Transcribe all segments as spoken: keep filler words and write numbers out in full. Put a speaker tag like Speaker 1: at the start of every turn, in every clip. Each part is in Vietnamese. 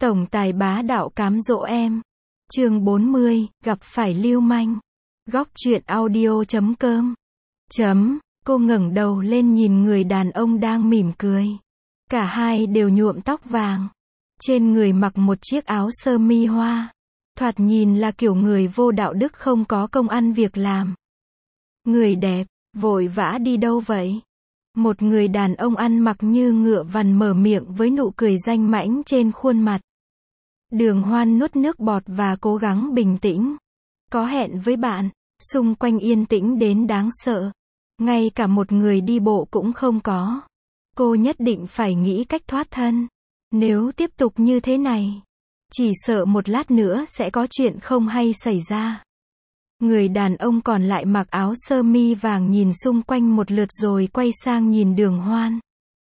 Speaker 1: Tổng tài bá đạo cám dỗ em. Chương bốn mươi, gặp phải lưu manh. Góc truyện audio chấm com. Chấm, cô ngẩng đầu lên nhìn người đàn ông đang mỉm cười. Cả hai đều nhuộm tóc vàng. Trên người mặc một chiếc áo sơ mi hoa. Thoạt nhìn là kiểu người vô đạo đức không có công ăn việc làm. Người đẹp, vội vã đi đâu vậy? Một người đàn ông ăn mặc như ngựa vằn mở miệng với nụ cười danh mãnh trên khuôn mặt. Đường Hoan nuốt nước bọt và cố gắng bình tĩnh. Có hẹn với bạn, xung quanh yên tĩnh đến đáng sợ. Ngay cả một người đi bộ cũng không có. Cô nhất định phải nghĩ cách thoát thân. Nếu tiếp tục như thế này, chỉ sợ một lát nữa sẽ có chuyện không hay xảy ra. Người đàn ông còn lại mặc áo sơ mi vàng nhìn xung quanh một lượt rồi quay sang nhìn Đường Hoan.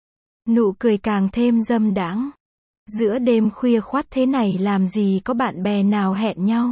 Speaker 1: Nụ cười càng thêm dâm đãng. Giữa đêm khuya khoắt thế này làm gì có bạn bè nào hẹn nhau.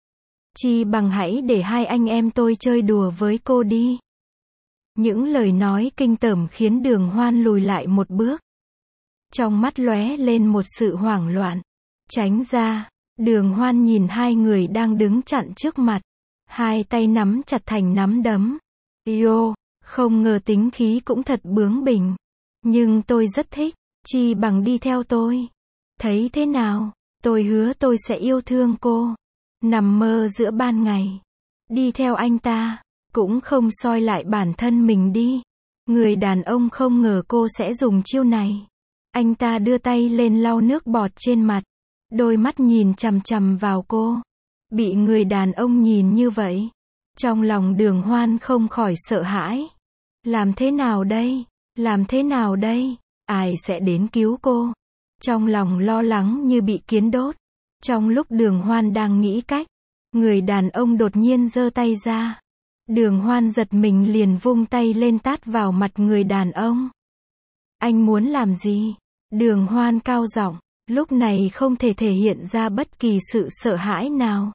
Speaker 1: Chi bằng hãy để hai anh em tôi chơi đùa với cô đi. Những lời nói kinh tởm khiến Đường Hoan lùi lại một bước. Trong mắt lóe lên một sự hoảng loạn. Tránh ra, Đường Hoan nhìn hai người đang đứng chặn trước mặt. Hai tay nắm chặt thành nắm đấm. Yo, không ngờ tính khí cũng thật bướng bỉnh. Nhưng tôi rất thích, chi bằng đi theo tôi. Thấy thế nào, tôi hứa tôi sẽ yêu thương cô. Nằm mơ giữa ban ngày. Đi theo anh ta, cũng không soi lại bản thân mình đi. Người đàn ông không ngờ cô sẽ dùng chiêu này. Anh ta đưa tay lên lau nước bọt trên mặt. Đôi mắt nhìn chằm chằm vào cô. Bị người đàn ông nhìn như vậy. Trong lòng Đường Hoan không khỏi sợ hãi. Làm thế nào đây? Làm thế nào đây? Ai sẽ đến cứu cô? Trong lòng lo lắng như bị kiến đốt. Trong lúc Đường Hoan đang nghĩ cách, người đàn ông đột nhiên giơ tay ra. Đường Hoan giật mình liền vung tay lên tát vào mặt người đàn ông. Anh muốn làm gì? Đường Hoan cao giọng, lúc này không thể thể hiện ra bất kỳ sự sợ hãi nào.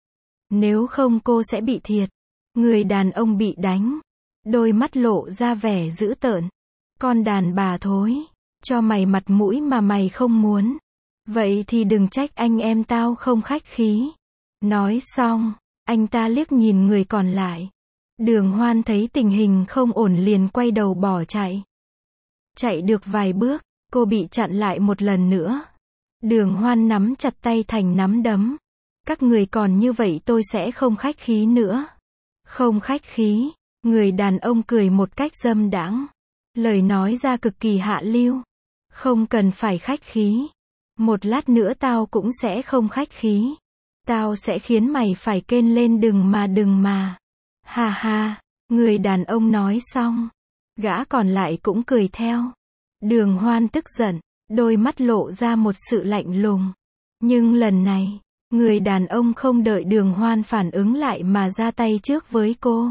Speaker 1: Nếu không cô sẽ bị thiệt. Người đàn ông bị đánh. Đôi mắt lộ ra vẻ dữ tợn. Con đàn bà thối. Cho mày mặt mũi mà mày không muốn. Vậy thì đừng trách anh em tao không khách khí. Nói xong, anh ta liếc nhìn người còn lại. Đường Hoan thấy tình hình không ổn liền quay đầu bỏ chạy. Chạy được vài bước, cô bị chặn lại một lần nữa. Đường Hoan nắm chặt tay thành nắm đấm. Các người còn như vậy tôi sẽ không khách khí nữa. Không khách khí, người đàn ông cười một cách dâm đãng. Lời nói ra cực kỳ hạ lưu. Không cần phải khách khí. Một lát nữa tao cũng sẽ không khách khí. Tao sẽ khiến mày phải kêu lên đừng mà đừng mà. Ha ha, người đàn ông nói xong. Gã còn lại cũng cười theo. Đường Hoan tức giận, đôi mắt lộ ra một sự lạnh lùng. Nhưng lần này, người đàn ông không đợi Đường Hoan phản ứng lại mà ra tay trước với cô.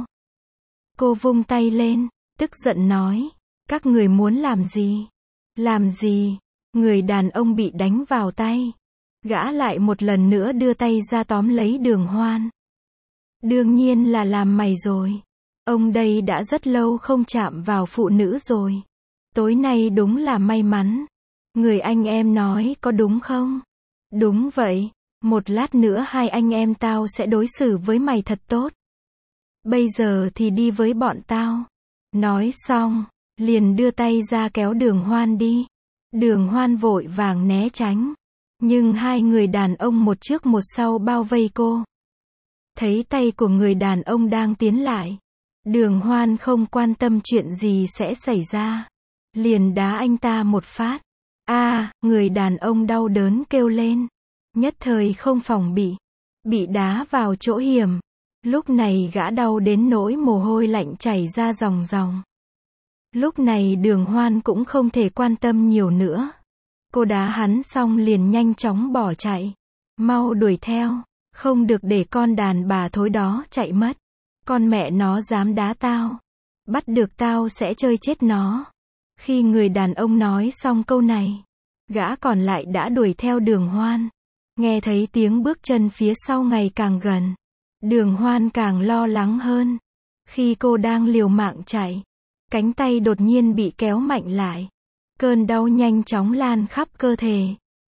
Speaker 1: Cô vung tay lên, tức giận nói. Các người muốn làm gì? Làm gì? Người đàn ông bị đánh vào tay. Gã lại một lần nữa đưa tay ra tóm lấy Đường Hoan. Đương nhiên là làm mày rồi. Ông đây đã rất lâu không chạm vào phụ nữ rồi. Tối nay đúng là may mắn. Người anh em nói có đúng không? Đúng vậy. Một lát nữa hai anh em tao sẽ đối xử với mày thật tốt. Bây giờ thì đi với bọn tao. Nói xong, liền đưa tay ra kéo Đường Hoan đi. Đường Hoan vội vàng né tránh. Nhưng hai người đàn ông một trước một sau bao vây cô. Thấy tay của người đàn ông đang tiến lại. Đường Hoan không quan tâm chuyện gì sẽ xảy ra. Liền đá anh ta một phát. A, à, người đàn ông đau đớn kêu lên. Nhất thời không phòng bị. Bị đá vào chỗ hiểm. Lúc này gã đau đến nỗi mồ hôi lạnh chảy ra ròng ròng. Lúc này Đường Hoan cũng không thể quan tâm nhiều nữa. Cô đá hắn xong liền nhanh chóng bỏ chạy. Mau đuổi theo. Không được để con đàn bà thối đó chạy mất. Con mẹ nó dám đá tao. Bắt được tao sẽ chơi chết nó. Khi người đàn ông nói xong câu này, gã còn lại đã đuổi theo Đường Hoan. Nghe thấy tiếng bước chân phía sau ngày càng gần. Đường Hoan càng lo lắng hơn. Khi cô đang liều mạng chạy, cánh tay đột nhiên bị kéo mạnh lại. Cơn đau nhanh chóng lan khắp cơ thể.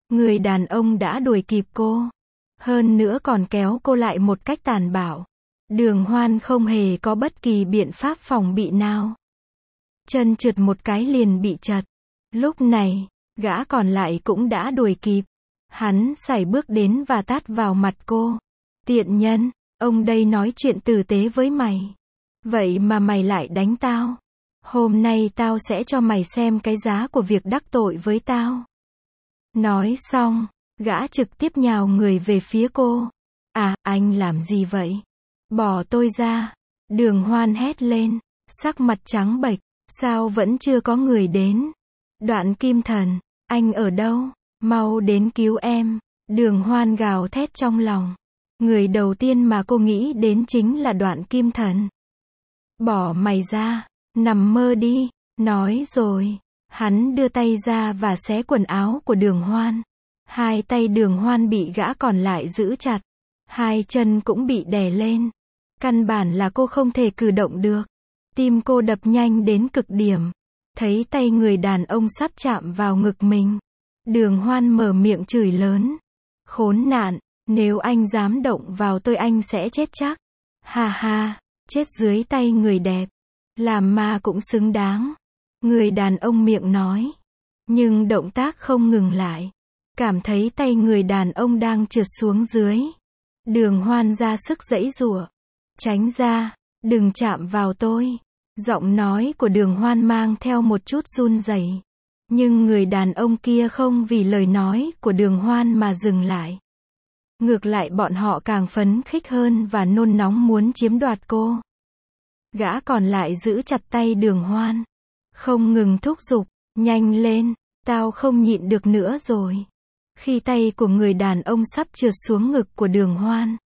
Speaker 1: Người đàn ông đã đuổi kịp cô. Hơn nữa còn kéo cô lại một cách tàn bạo. Đường Hoan không hề có bất kỳ biện pháp phòng bị nào. Chân trượt một cái liền bị trật. Lúc này, gã còn lại cũng đã đuổi kịp. Hắn sải bước đến và tát vào mặt cô. Tiện nhân, ông đây nói chuyện tử tế với mày. Vậy mà mày lại đánh tao. Hôm nay tao sẽ cho mày xem cái giá của việc đắc tội với tao. Nói xong, gã trực tiếp nhào người về phía cô. À, anh làm gì vậy? Bỏ tôi ra. Đường Hoan hét lên, sắc mặt trắng bệch. Sao vẫn chưa có người đến? Đoạn Kim Thần, anh ở đâu? Mau đến cứu em. Đường Hoan gào thét trong lòng. Người đầu tiên mà cô nghĩ đến chính là Đoạn Kim Thần. Bỏ mày ra, nằm mơ đi. Nói rồi, hắn đưa tay ra và xé quần áo của Đường Hoan. Hai tay Đường Hoan bị gã còn lại giữ chặt. Hai chân cũng bị đè lên. Căn bản là cô không thể cử động được. Tim cô đập nhanh đến cực điểm. Thấy tay người đàn ông sắp chạm vào ngực mình. Đường Hoan mở miệng chửi lớn. Khốn nạn, nếu anh dám động vào tôi anh sẽ chết chắc. Ha ha, chết dưới tay người đẹp. Làm ma cũng xứng đáng. Người đàn ông miệng nói. Nhưng động tác không ngừng lại. Cảm thấy tay người đàn ông đang trượt xuống dưới. Đường Hoan ra sức giãy giụa. Tránh ra, đừng chạm vào tôi. Giọng nói của Đường Hoan mang theo một chút run rẩy. Nhưng người đàn ông kia không vì lời nói của Đường Hoan mà dừng lại. Ngược lại bọn họ càng phấn khích hơn và nôn nóng muốn chiếm đoạt cô. Gã còn lại giữ chặt tay Đường Hoan. Không ngừng thúc giục, nhanh lên, tao không nhịn được nữa rồi. Khi tay của người đàn ông sắp trượt xuống ngực của Đường Hoan.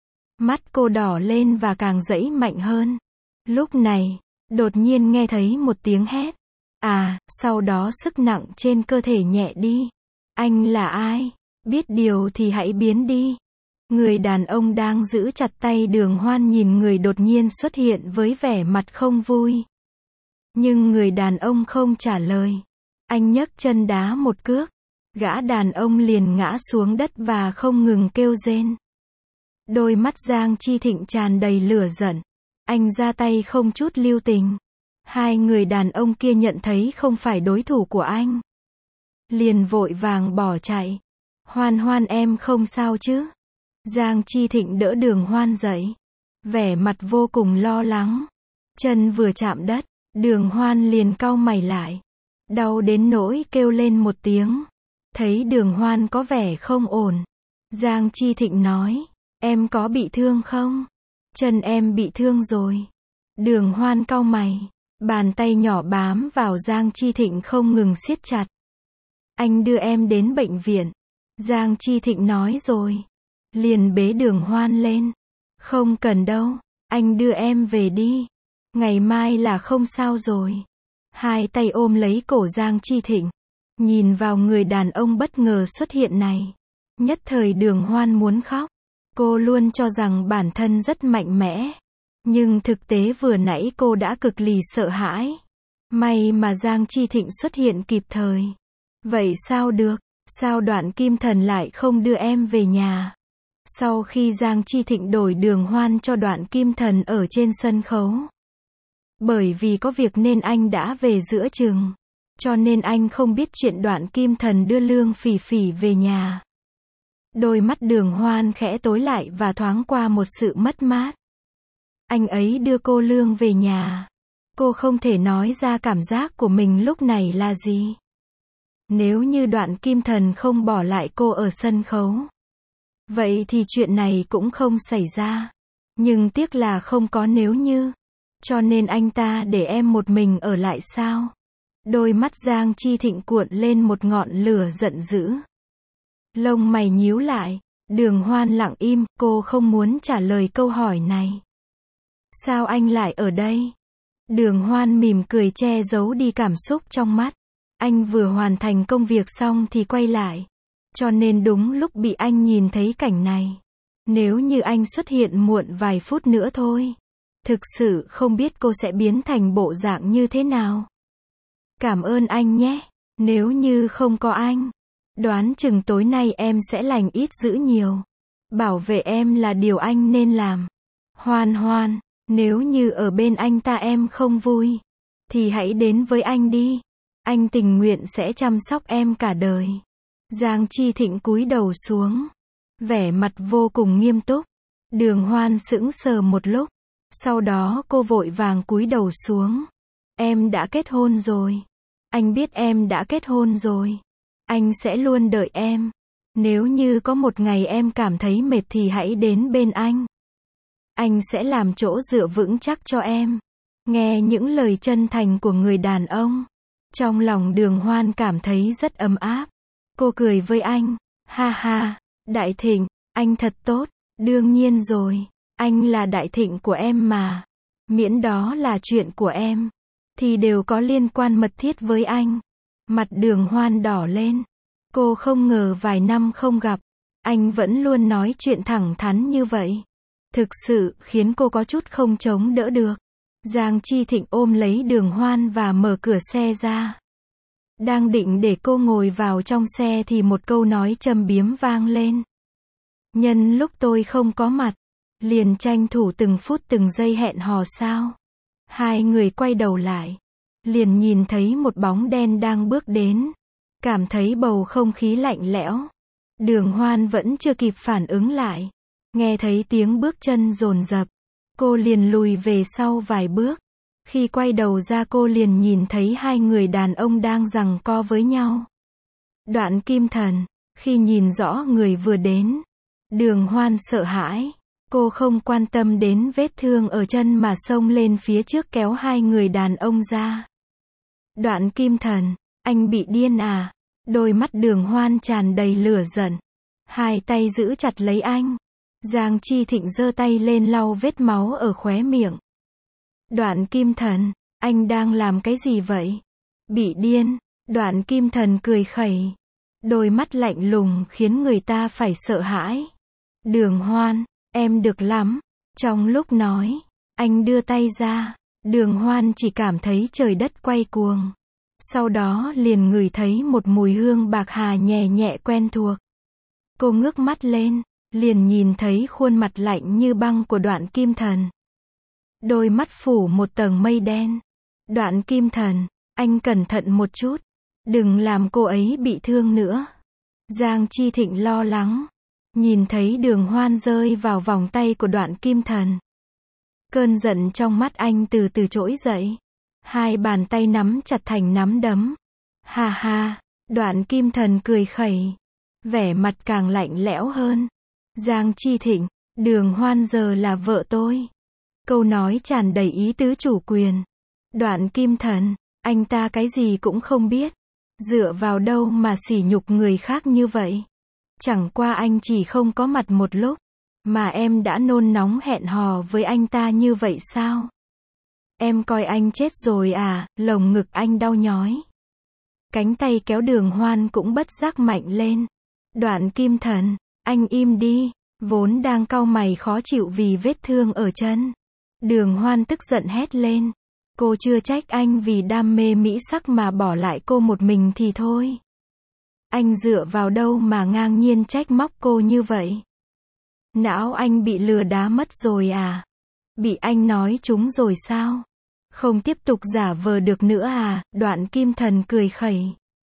Speaker 1: Mắt cô đỏ lên và càng giãy mạnh hơn. Lúc này, đột nhiên nghe thấy một tiếng hét. À, sau đó sức nặng trên cơ thể nhẹ đi. Anh là ai? Biết điều thì hãy biến đi. Người đàn ông đang giữ chặt tay Đường Hoan nhìn người đột nhiên xuất hiện với vẻ mặt không vui. Nhưng người đàn ông không trả lời. Anh nhấc chân đá một cước. Gã đàn ông liền ngã xuống đất và không ngừng kêu rên. Đôi mắt Giang Chi Thịnh tràn đầy lửa giận. Anh ra tay không chút lưu tình. Hai người đàn ông kia nhận thấy không phải đối thủ của anh. Liền vội vàng bỏ chạy. Hoan Hoan em không sao chứ? Giang Chi Thịnh đỡ Đường Hoan dậy. Vẻ mặt vô cùng lo lắng. Chân vừa chạm đất, Đường Hoan liền cau mày lại. Đau đến nỗi kêu lên một tiếng. Thấy Đường Hoan có vẻ không ổn. Giang Chi Thịnh nói. Em có bị thương không? Chân em bị thương rồi. Đường Hoan cau mày. Bàn tay nhỏ bám vào Giang Chi Thịnh không ngừng siết chặt. Anh đưa em đến bệnh viện. Giang Chi Thịnh nói rồi. Liền bế Đường Hoan lên. Không cần đâu. Anh đưa em về đi. Ngày mai là không sao rồi. Hai tay ôm lấy cổ Giang Chi Thịnh. Nhìn vào người đàn ông bất ngờ xuất hiện này. Nhất thời Đường Hoan muốn khóc. Cô luôn cho rằng bản thân rất mạnh mẽ. Nhưng thực tế vừa nãy cô đã cực lì sợ hãi. May mà Giang Chi Thịnh xuất hiện kịp thời. Vậy sao được? Sao Đoạn Kim Thần lại không đưa em về nhà? Sau khi Giang Chi Thịnh đổi Đường Hoan cho Đoạn Kim Thần ở trên sân khấu. Bởi vì có việc nên anh đã về giữa chừng. Cho nên anh không biết chuyện Đoạn Kim Thần đưa Lương Phỉ Phỉ về nhà. Đôi mắt Đường Hoan khẽ tối lại và thoáng qua một sự mất mát. Anh ấy đưa cô Lương về nhà. Cô không thể nói ra cảm giác của mình lúc này là gì. Nếu như Đoạn Kim Thần không bỏ lại cô ở sân khấu. Vậy thì chuyện này cũng không xảy ra. Nhưng tiếc là không có nếu như. Cho nên anh ta để em một mình ở lại sao? Đôi mắt Giang Chi Thịnh cuộn lên một ngọn lửa giận dữ. Lông mày nhíu lại. Đường Hoan lặng im, cô không muốn trả lời câu hỏi này. Sao anh lại ở đây? Đường Hoan mỉm cười che giấu đi cảm xúc trong mắt. Anh vừa hoàn thành công việc xong thì quay lại. Cho nên đúng lúc bị anh nhìn thấy cảnh này. Nếu như anh xuất hiện muộn vài phút nữa thôi. Thực sự không biết cô sẽ biến thành bộ dạng như thế nào. Cảm ơn anh nhé. Nếu như không có anh, Đoán chừng tối nay em sẽ lành ít dữ nhiều. Bảo vệ em là điều anh nên làm. Hoan Hoan, nếu như ở bên anh ta em không vui, thì hãy đến với anh đi. Anh tình nguyện sẽ chăm sóc em cả đời. Giang Chi Thịnh cúi đầu xuống, vẻ mặt vô cùng nghiêm túc. Đường Hoan sững sờ một lúc, sau đó cô vội vàng cúi đầu xuống. Em đã kết hôn rồi. Anh biết em đã kết hôn rồi. Anh sẽ luôn đợi em. Nếu như có một ngày em cảm thấy mệt thì hãy đến bên anh. Anh sẽ làm chỗ dựa vững chắc cho em. Nghe những lời chân thành của người đàn ông, trong lòng Đường Hoan cảm thấy rất ấm áp. Cô cười với anh. Ha ha, Đại Thịnh, anh thật tốt. Đương nhiên rồi, anh là Đại Thịnh của em mà. Miễn đó là chuyện của em, thì đều có liên quan mật thiết với anh. Mặt Đường Hoan đỏ lên. Cô không ngờ vài năm không gặp, anh vẫn luôn nói chuyện thẳng thắn như vậy. Thực sự khiến cô có chút không chống đỡ được. Giang Chi Thịnh ôm lấy Đường Hoan và mở cửa xe ra. Đang định để cô ngồi vào trong xe thì một câu nói châm biếm vang lên. Nhân lúc tôi không có mặt, liền tranh thủ từng phút từng giây hẹn hò sao? Hai người quay đầu lại, liền nhìn thấy một bóng đen đang bước đến. Cảm thấy bầu không khí lạnh lẽo. Đường Hoan vẫn chưa kịp phản ứng lại. Nghe thấy tiếng bước chân dồn dập, cô liền lùi về sau vài bước. Khi quay đầu ra cô liền nhìn thấy hai người đàn ông đang giằng co với nhau. Đoạn Kim Thần, khi nhìn rõ người vừa đến, Đường Hoan sợ hãi. Cô không quan tâm đến vết thương ở chân mà xông lên phía trước kéo hai người đàn ông ra. Đoạn Kim Thần, anh bị điên à? Đôi mắt Đường Hoan tràn đầy lửa giận. Hai tay giữ chặt lấy anh. Giang Chi Thịnh giơ tay lên lau vết máu ở khóe miệng. Đoạn Kim Thần, anh đang làm cái gì vậy? Bị điên. Đoạn Kim Thần cười khẩy. Đôi mắt lạnh lùng khiến người ta phải sợ hãi. Đường Hoan, em được lắm. Trong lúc nói, anh đưa tay ra. Đường Hoan chỉ cảm thấy trời đất quay cuồng. Sau đó liền ngửi thấy một mùi hương bạc hà nhẹ nhẹ quen thuộc. Cô ngước mắt lên, liền nhìn thấy khuôn mặt lạnh như băng của Đoạn Kim Thần. Đôi mắt phủ một tầng mây đen. Đoạn Kim Thần, anh cẩn thận một chút. Đừng làm cô ấy bị thương nữa. Giang Chi Thịnh lo lắng. Nhìn thấy Đường Hoan rơi vào vòng tay của Đoạn Kim Thần. Cơn giận trong mắt anh từ từ trỗi dậy. Hai bàn tay nắm chặt thành nắm đấm. Ha ha, Đoạn Kim Thần cười khẩy. Vẻ mặt càng lạnh lẽo hơn. Giang Chi Thịnh, Đường Hoan giờ là vợ tôi. Câu nói tràn đầy ý tứ chủ quyền. Đoạn Kim Thần, anh ta cái gì cũng không biết. Dựa vào đâu mà sỉ nhục người khác như vậy? Chẳng qua anh chỉ không có mặt một lúc, mà em đã nôn nóng hẹn hò với anh ta như vậy sao? Em coi anh chết rồi à? Lồng ngực anh đau nhói. Cánh tay kéo Đường Hoan cũng bất giác mạnh lên. Đoạn Kim Thần, anh im đi. Vốn đang cau mày khó chịu vì vết thương ở chân. Đường Hoan tức giận hét lên. Cô chưa trách anh vì đam mê mỹ sắc mà bỏ lại cô một mình thì thôi. Anh dựa vào đâu mà ngang nhiên trách móc cô như vậy? Não anh bị lừa đá mất rồi à? Bị anh nói trúng rồi sao? Không tiếp tục giả vờ được nữa à? Đoạn Kim Thần cười khẩy.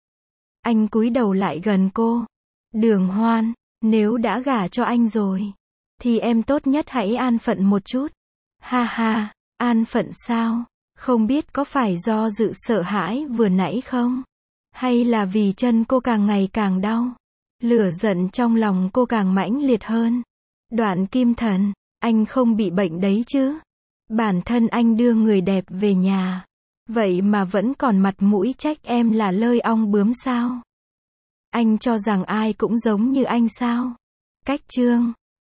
Speaker 1: Anh cúi đầu lại gần cô. Đường Hoan, nếu đã gả cho anh rồi, thì em tốt nhất hãy an phận một chút. Ha ha, an phận sao? Không biết có phải do dự sợ hãi vừa nãy không? Hay là vì chân cô càng ngày càng đau? Lửa giận trong lòng cô càng mãnh liệt hơn. Đoạn Kim Thần, anh không bị bệnh đấy chứ? Bản thân anh đưa người đẹp về nhà, vậy mà vẫn còn mặt mũi trách em là lơi ong bướm sao? Anh cho rằng ai cũng giống như anh sao? Cách chương